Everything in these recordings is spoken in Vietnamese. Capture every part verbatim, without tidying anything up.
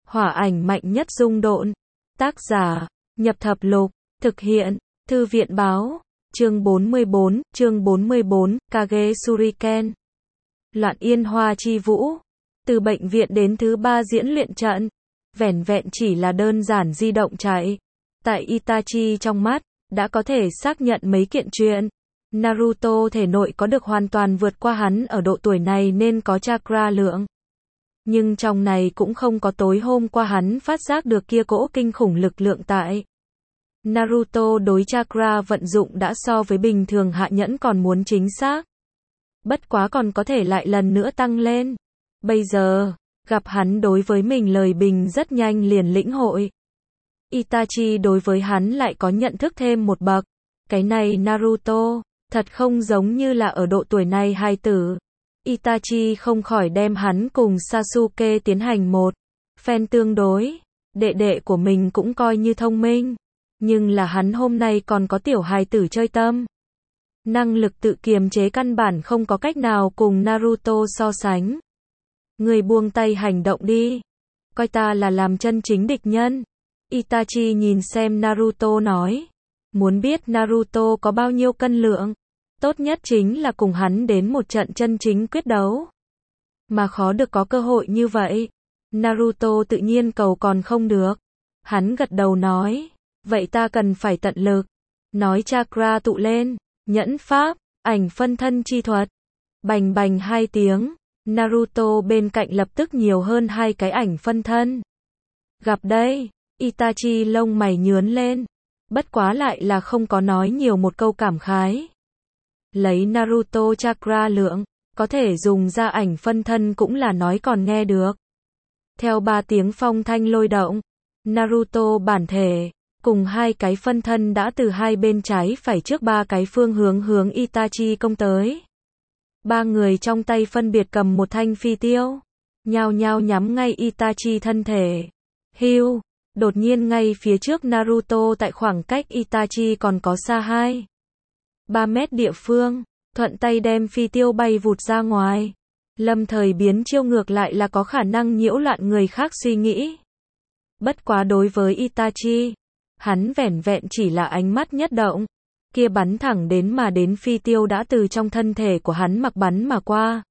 Hỏa ảnh mạnh nhất dung độn. Tác giả, Nhập Thập Lục. Thực hiện, Thư viện báo. Chương bốn mươi bốn, chương bốn mươi bốn, Kage Shuriken. Loạn yên hoa chi vũ. Từ bệnh viện đến thứ ba diễn luyện trận. Vẻn vẹn chỉ là đơn giản di động chạy. Tại Itachi trong mắt, đã có thể xác nhận mấy kiện chuyện. Naruto thể nội có được hoàn toàn vượt qua hắn ở độ tuổi này nên có chakra lượng. Nhưng trong này cũng không có tối hôm qua hắn phát giác được kia cỗ kinh khủng lực lượng tại. Naruto đối chakra vận dụng đã so với bình thường hạ nhẫn còn muốn chính xác. Bất quá còn có thể lại lần nữa tăng lên. Bây giờ, gặp hắn đối với mình lời bình rất nhanh liền lĩnh hội. Itachi đối với hắn lại có nhận thức thêm một bậc. Cái này Naruto, thật không giống như là ở độ tuổi này hài tử. Itachi không khỏi đem hắn cùng Sasuke tiến hành một phen tương đối. Đệ đệ của mình cũng coi như thông minh. Nhưng là hắn hôm nay còn có tiểu hài tử chơi tâm. Năng lực tự kiềm chế căn bản không có cách nào cùng Naruto so sánh. Người buông tay hành động đi. Coi ta là làm chân chính địch nhân. Itachi nhìn xem Naruto nói. Muốn biết Naruto có bao nhiêu cân lượng. Tốt nhất chính là cùng hắn đến một trận chân chính quyết đấu. Mà khó được có cơ hội như vậy. Naruto tự nhiên cầu còn không được. Hắn gật đầu nói. Vậy ta cần phải tận lực. Nói chakra tụ lên. Nhẫn pháp, ảnh phân thân chi thuật. Bành bành hai tiếng. Naruto bên cạnh lập tức nhiều hơn hai cái ảnh phân thân. Gặp đây. Itachi lông mày nhướn lên. Bất quá lại là không có nói nhiều một câu cảm khái. Lấy Naruto chakra lượng, có thể dùng ra ảnh phân thân cũng là nói còn nghe được. Theo ba tiếng phong thanh lôi động, Naruto bản thể, cùng hai cái phân thân đã từ hai bên trái phải trước ba cái phương hướng hướng Itachi công tới. Ba người trong tay phân biệt cầm một thanh phi tiêu, nhao nhao nhắm ngay Itachi thân thể. Hưu, đột nhiên ngay phía trước Naruto tại khoảng cách Itachi còn có xa hai ba mét địa phương, thuận tay đem phi tiêu bay vụt ra ngoài. Lâm thời biến chiêu ngược lại là có khả năng nhiễu loạn người khác suy nghĩ. Bất quá đối với Itachi, hắn vẻn vẹn chỉ là ánh mắt nhất động, kia bắn thẳng đến mà đến phi tiêu đã từ trong thân thể của hắn mặc bắn mà qua.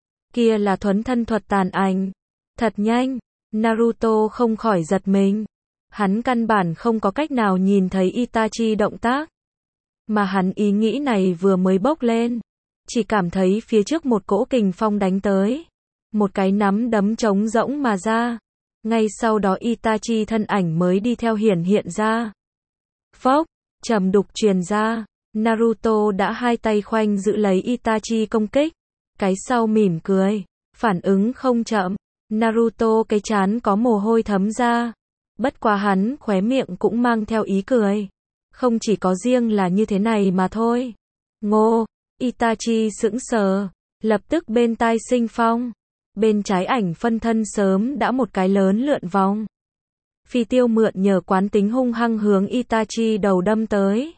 Kia là thuấn thân thuật tàn ảnh. Thật nhanh, Naruto không khỏi giật mình. Hắn căn bản không có cách nào nhìn thấy Itachi động tác. Mà hắn ý nghĩ này vừa mới bốc lên, chỉ cảm thấy phía trước một cỗ kình phong đánh tới. Một cái nắm đấm trống rỗng mà ra. Ngay sau đó Itachi thân ảnh mới đi theo hiển hiện ra. Phốc, trầm đục truyền ra. Naruto đã hai tay khoanh giữ lấy Itachi công kích. Cái sau mỉm cười. Phản ứng không chậm. Naruto cái trán có mồ hôi thấm ra. Bất quá hắn khóe miệng cũng mang theo ý cười. Không chỉ có riêng là như thế này mà thôi. Ngô, Itachi sững sờ. Lập tức bên tai sinh phong. Bên trái ảnh phân thân sớm đã một cái lớn lượn vòng. Phi tiêu mượn nhờ quán tính hung hăng hướng Itachi đầu đâm tới.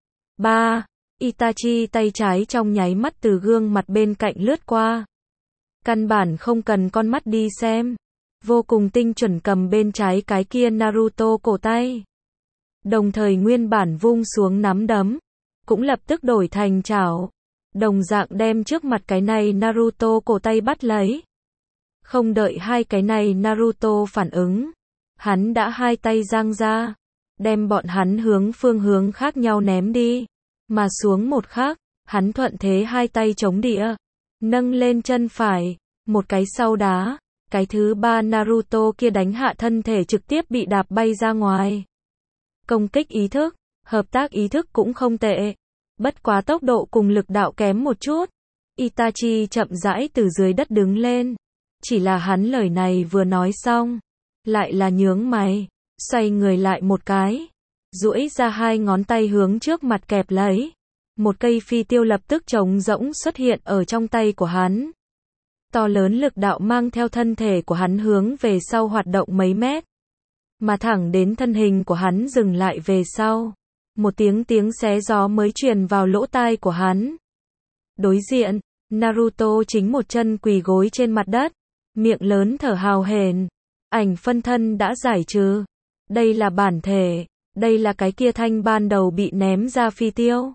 Ba, Itachi tay trái trong nháy mắt từ gương mặt bên cạnh lướt qua. Căn bản không cần con mắt đi xem. Vô cùng tinh chuẩn cầm bên trái cái kia Naruto cổ tay. Đồng thời nguyên bản vung xuống nắm đấm. Cũng lập tức đổi thành chảo. Đồng dạng đem trước mặt cái này Naruto cổ tay bắt lấy. Không đợi hai cái này Naruto phản ứng. Hắn đã hai tay giang ra. Đem bọn hắn hướng phương hướng khác nhau ném đi. Mà xuống một khắc, hắn thuận thế hai tay chống địa. Nâng lên chân phải. Một cái sau đá. Cái thứ ba Naruto kia đánh hạ thân thể trực tiếp bị đạp bay ra ngoài. Công kích ý thức, hợp tác ý thức cũng không tệ. Bất quá tốc độ cùng lực đạo kém một chút. Itachi chậm rãi từ dưới đất đứng lên. Chỉ là hắn lời này vừa nói xong. Lại là nhướng mày. Xoay người lại một cái. Duỗi ra hai ngón tay hướng trước mặt kẹp lấy. Một cây phi tiêu lập tức trống rỗng xuất hiện ở trong tay của hắn. To lớn lực đạo mang theo thân thể của hắn hướng về sau hoạt động mấy mét. Mà thẳng đến thân hình của hắn dừng lại về sau. Một tiếng tiếng xé gió mới truyền vào lỗ tai của hắn. Đối diện, Naruto chính một chân quỳ gối trên mặt đất. Miệng lớn thở hào hển. Ảnh phân thân đã giải trừ. Đây là bản thể. Đây là cái kia thanh ban đầu bị ném ra phi tiêu.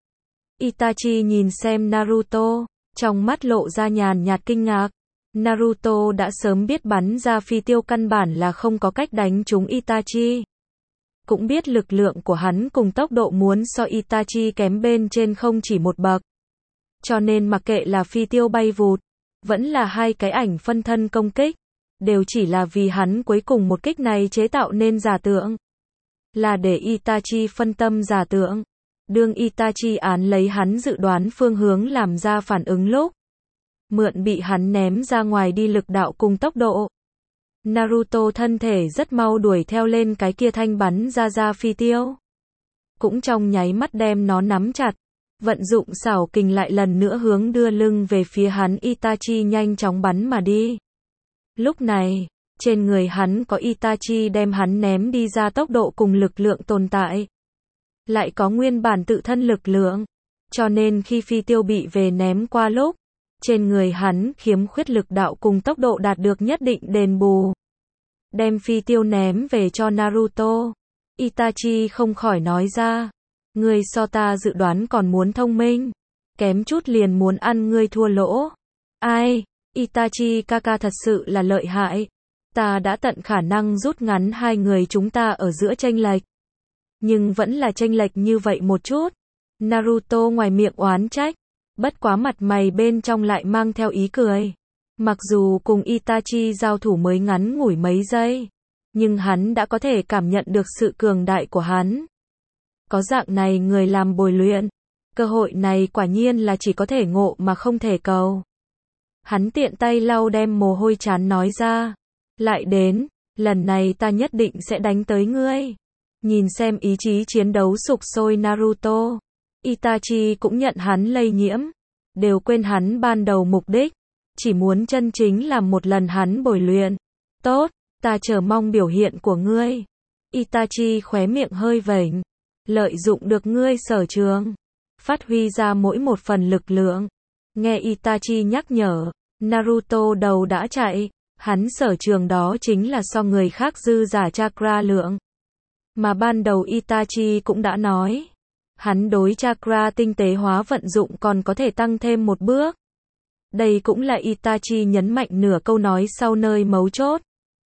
Itachi nhìn xem Naruto, trong mắt lộ ra nhàn nhạt kinh ngạc. Naruto đã sớm biết bắn ra phi tiêu căn bản là không có cách đánh trúng Itachi. Cũng biết lực lượng của hắn cùng tốc độ muốn so Itachi kém bên trên không chỉ một bậc. Cho nên mặc kệ là phi tiêu bay vụt, vẫn là hai cái ảnh phân thân công kích, đều chỉ là vì hắn cuối cùng một kích này chế tạo nên giả tượng. Là để Itachi phân tâm giả tượng. Đương Itachi án lấy hắn dự đoán phương hướng làm ra phản ứng lúc. Mượn bị hắn ném ra ngoài đi lực đạo cùng tốc độ. Naruto thân thể rất mau đuổi theo lên cái kia thanh bắn ra ra phi tiêu. Cũng trong nháy mắt đem nó nắm chặt. Vận dụng xảo kình lại lần nữa hướng đưa lưng về phía hắn Itachi nhanh chóng bắn mà đi. Lúc này, trên người hắn có Itachi đem hắn ném đi ra tốc độ cùng lực lượng tồn tại. Lại có nguyên bản tự thân lực lượng. Cho nên khi phi tiêu bị về ném qua lúc, trên người hắn khiếm khuyết lực đạo cùng tốc độ đạt được nhất định đền bù. Đem phi tiêu ném về cho Naruto. Itachi không khỏi nói ra. Ngươi so ta dự đoán còn muốn thông minh. Kém chút liền muốn ăn ngươi thua lỗ. Ai, Itachi kaka thật sự là lợi hại. Ta đã tận khả năng rút ngắn hai người chúng ta ở giữa chênh lệch. Nhưng vẫn là chênh lệch như vậy một chút. Naruto ngoài miệng oán trách. Bất quá mặt mày bên trong lại mang theo ý cười. Mặc dù cùng Itachi giao thủ mới ngắn ngủi mấy giây. Nhưng hắn đã có thể cảm nhận được sự cường đại của hắn. Có dạng này người làm bồi luyện. Cơ hội này quả nhiên là chỉ có thể ngộ mà không thể cầu. Hắn tiện tay lau đem mồ hôi chán nói ra. Lại đến, lần này ta nhất định sẽ đánh tới ngươi. Nhìn xem ý chí chiến đấu sục sôi Naruto. Itachi cũng nhận hắn lây nhiễm. Đều quên hắn ban đầu mục đích. Chỉ muốn chân chính làm một lần hắn bồi luyện. Tốt, ta chờ mong biểu hiện của ngươi. Itachi khóe miệng hơi vểnh. Lợi dụng được ngươi sở trường. Phát huy ra mỗi một phần lực lượng. Nghe Itachi nhắc nhở. Naruto đầu đã chạy. Hắn sở trường đó chính là so người khác dư giả chakra lượng. Mà ban đầu Itachi cũng đã nói. Hắn đối chakra tinh tế hóa vận dụng còn có thể tăng thêm một bước. Đây cũng là Itachi nhấn mạnh nửa câu nói sau nơi mấu chốt.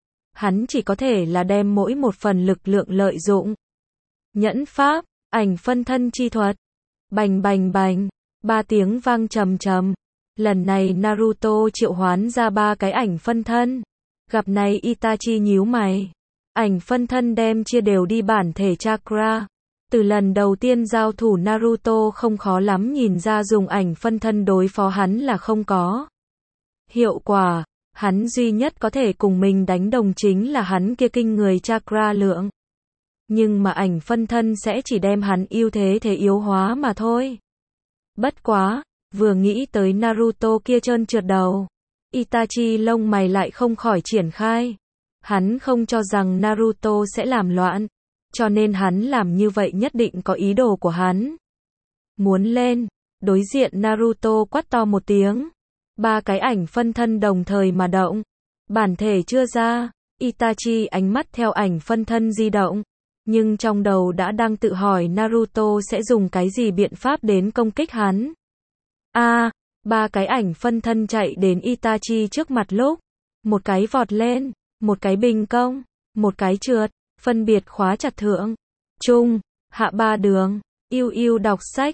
Hắn chỉ có thể là đem mỗi một phần lực lượng lợi dụng. Nhẫn pháp, ảnh phân thân chi thuật. Bành bành bành, ba tiếng vang trầm trầm. Lần này Naruto triệu hoán ra ba cái ảnh phân thân. Gặp này Itachi nhíu mày. Ảnh phân thân đem chia đều đi bản thể chakra. Từ lần đầu tiên giao thủ Naruto không khó lắm nhìn ra dùng ảnh phân thân đối phó hắn là không có hiệu quả. Hắn duy nhất có thể cùng mình đánh đồng chính là hắn kia kinh người chakra lượng. Nhưng mà ảnh phân thân sẽ chỉ đem hắn ưu thế thế yếu hóa mà thôi. Bất quá, vừa nghĩ tới Naruto kia trơn trượt đầu. Itachi lông mày lại không khỏi triển khai. Hắn không cho rằng Naruto sẽ làm loạn. Cho nên hắn làm như vậy nhất định có ý đồ của hắn. Muốn lên, đối diện Naruto quát to một tiếng. Ba cái ảnh phân thân đồng thời mà động. Bản thể chưa ra, Itachi ánh mắt theo ảnh phân thân di động. Nhưng trong đầu đã đang tự hỏi Naruto sẽ dùng cái gì biện pháp đến công kích hắn. A, à, ba cái ảnh phân thân chạy đến Itachi trước mặt lúc. Một cái vọt lên, một cái bình công, một cái trượt. Phân biệt khóa chặt thượng, trung, hạ ba đường. Yêu yêu đọc sách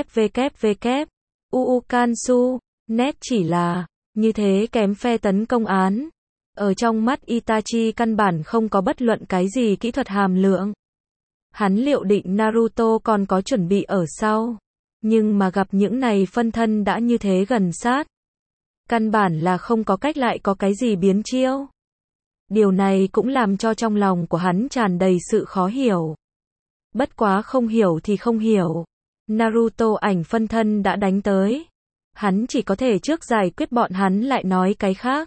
www. uu Kansu, net chỉ là, như thế kém phe tấn công án. Ở trong mắt Itachi căn bản không có bất luận cái gì kỹ thuật hàm lượng. Hắn liệu định Naruto còn có chuẩn bị ở sau. Nhưng mà gặp những này phân thân đã như thế gần sát. Căn bản là không có cách lại có cái gì biến chiêu. Điều này cũng làm cho trong lòng của hắn tràn đầy sự khó hiểu. Bất quá không hiểu thì không hiểu. Naruto ảnh phân thân đã đánh tới. Hắn chỉ có thể trước giải quyết bọn hắn lại nói cái khác.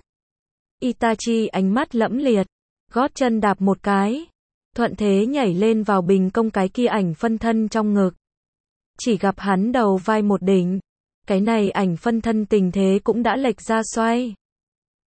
Itachi ánh mắt lẫm liệt. Gót chân đạp một cái. Thuận thế nhảy lên vào bình công cái kia ảnh phân thân trong ngực. Chỉ gặp hắn đầu vai một đỉnh. Cái này ảnh phân thân tình thế cũng đã lệch ra xoay.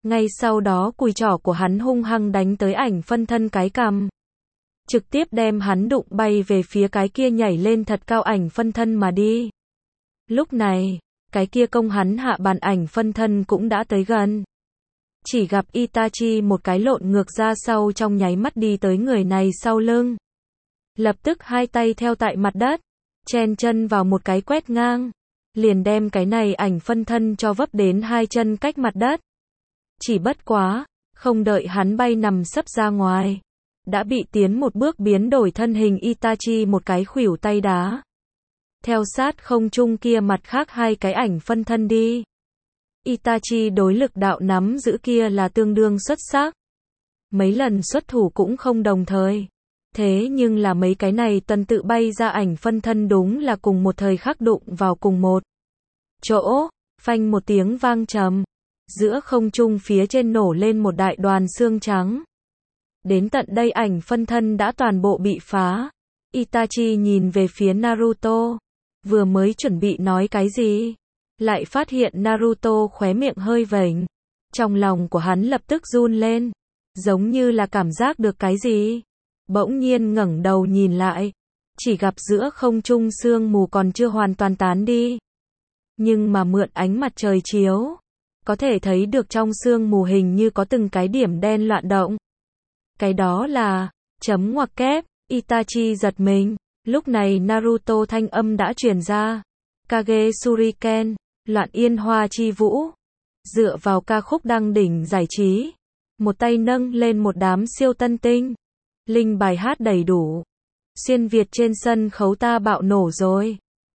Ngay sau đó cùi trỏ của hắn hung hăng đánh tới ảnh phân thân cái cằm. Trực tiếp đem hắn đụng bay về phía cái kia nhảy lên thật cao ảnh phân thân mà đi. Lúc này, cái kia công hắn hạ bàn ảnh phân thân cũng đã tới gần. Chỉ gặp Itachi một cái lộn ngược ra sau trong nháy mắt đi tới người này sau lưng. Lập tức hai tay theo tại mặt đất, chen chân vào một cái quét ngang. Liền đem cái này ảnh phân thân cho vấp đến hai chân cách mặt đất. Chỉ bất quá, không đợi hắn bay nằm sấp ra ngoài. Đã bị tiến một bước biến đổi thân hình Itachi một cái khuỷu tay đá. Theo sát không trung kia mặt khác hai cái ảnh phân thân đi. Itachi đối lực đạo nắm giữ kia là tương đương xuất sắc. Mấy lần xuất thủ cũng không đồng thời. Thế nhưng là mấy cái này tuần tự bay ra ảnh phân thân đúng là cùng một thời khắc đụng vào cùng một chỗ, phanh một tiếng vang trầm. Giữa không trung phía trên nổ lên một đại đoàn xương trắng. Đến tận đây ảnh phân thân đã toàn bộ bị phá. Itachi nhìn về phía Naruto. Vừa mới chuẩn bị nói cái gì, lại phát hiện Naruto khóe miệng hơi vểnh. Trong lòng của hắn lập tức run lên, giống như là cảm giác được cái gì. Bỗng nhiên ngẩng đầu nhìn lại, chỉ gặp giữa không trung sương mù còn chưa hoàn toàn tán đi. Nhưng mà mượn ánh mặt trời chiếu, có thể thấy được trong sương mù hình như có từng cái điểm đen loạn động. Cái đó là chấm ngoặc kép. Itachi giật mình. Lúc này Naruto thanh âm đã truyền ra. Kage Shuriken, loạn yên hoa chi vũ. Dựa vào ca khúc đăng đỉnh giải trí. Một tay nâng lên một đám siêu tân tinh. Linh bài hát đầy đủ. Xuyên Việt trên sân khấu ta bạo nổ rồi.